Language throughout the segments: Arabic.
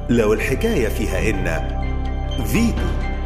لو الحكاية فيها إن فيتو.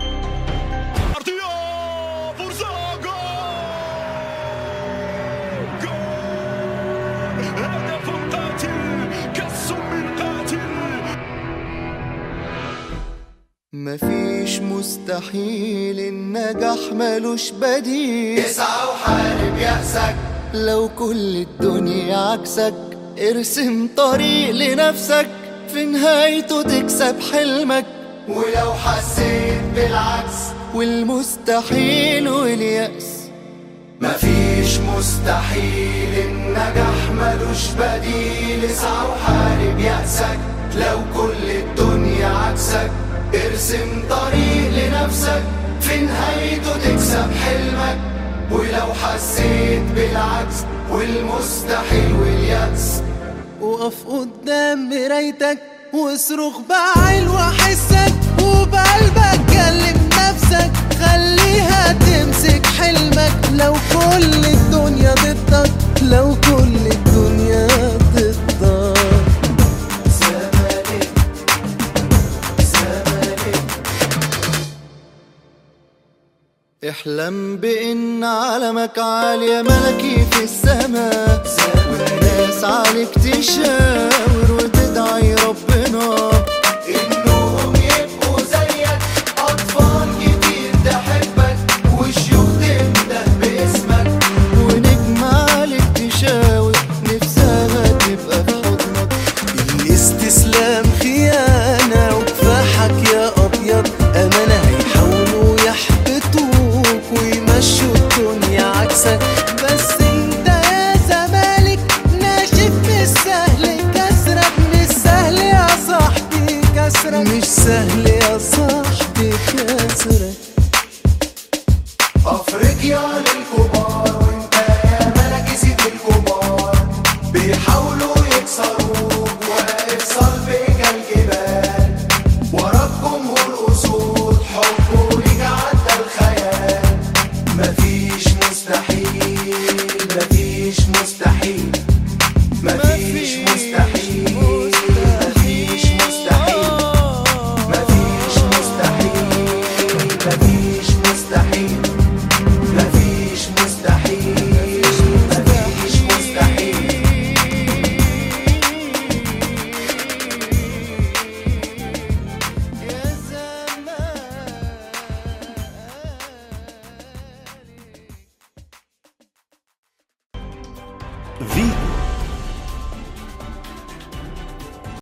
مفيش مستحيل، النجاح ملوش بديل. اسعى وحارب يأسك، لو كل الدنيا عكسك ارسم طريق لنفسك، في نهايته تكسب حلمك. ولو حسيت بالعكس والمستحيل واليأس، مفيش مستحيل، النجاح ملوش بديل. اسعى وحارب يأسك، لو كل الدنيا عكسك ارسم طريق لنفسك، في نهايته تكسب حلمك. ولو حسيت بالعكس والمستحيل واليأس، وقف قدام مرايتك واصرخ بعيل وحسك، وبقلبك كلم نفسك، خليها تمسك حلمك. لو كل الدنيا ضدك، لو كل الدنيا ضدك، احلم بإن علمك عالية ملكي في السماء، والناس عليك تشاور وتدعي ربنا إنهم يبقوا زيك. أطفال كتير تحبك وشيوخ تنده باسمك، ونجم عليك تشاور نفسها تبقى في حضنك. الاستسلام خيانة وكفاحك يا أبيض أمانة، هيحاولوا يحبطوك ويمشوا الدنيا عكسك. بس انت يا زمالك ناشف، مش سهل كسرك، مش سهل يا صاحبي كسرك، مش سهل